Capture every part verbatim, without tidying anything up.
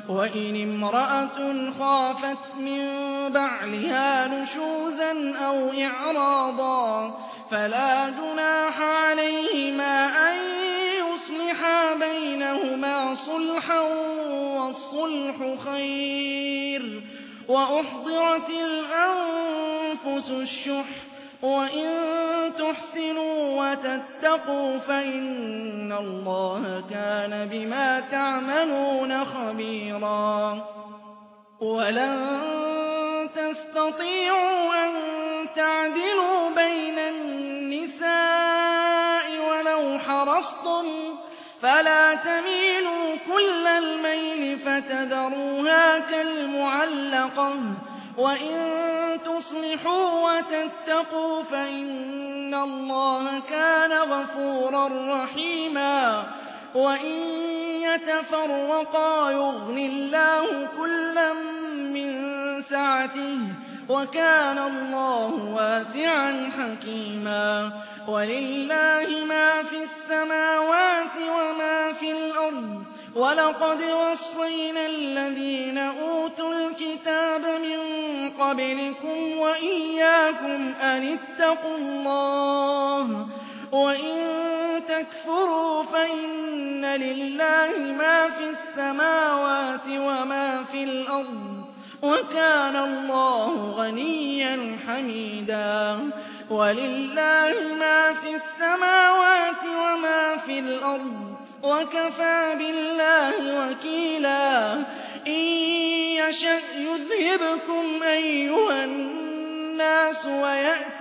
وإن امرأة خافت من بعلها نشوزا أو إعراضا فلا جناح عليهما أن يصلحا بينهما صلحا والصلح خير وأحضرت الأنفس الشح وإن تحسنوا وتتقوا فإن الله كان بما تعملون خبيرا ولن تستطيعوا أن تعدلوا بين النساء ولو حرصتم فلا تميلوا كل الميل فتذروها كالمعلقة وإن تصلحوا وتتقوا فإن الله كان غفورا رحيما وإن يتفرقا يغن الله كلا من سعته وكان الله واسعا حكيما ولله ما في السماوات وما في الأرض ولقد وصينا الذين أوتوا الكتاب من قبلكم وإياكم أن اتقوا الله وإن تكفروا فإن لله ما في السماوات وما في الأرض وكان الله غنيا حميدا ولله ما في السماوات وما في الأرض وكفى بالله وكيلا إن يشأ يذهبكم أيها الناس ويأت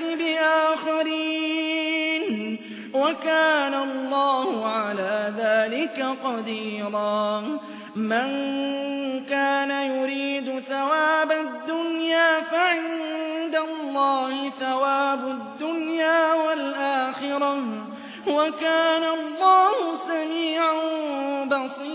بآخرين وكان الله على ذلك قديرا من كان يريد ثواب الدنيا فعند الله ثواب الدنيا والآخرة وكان الله سميعا بصيرا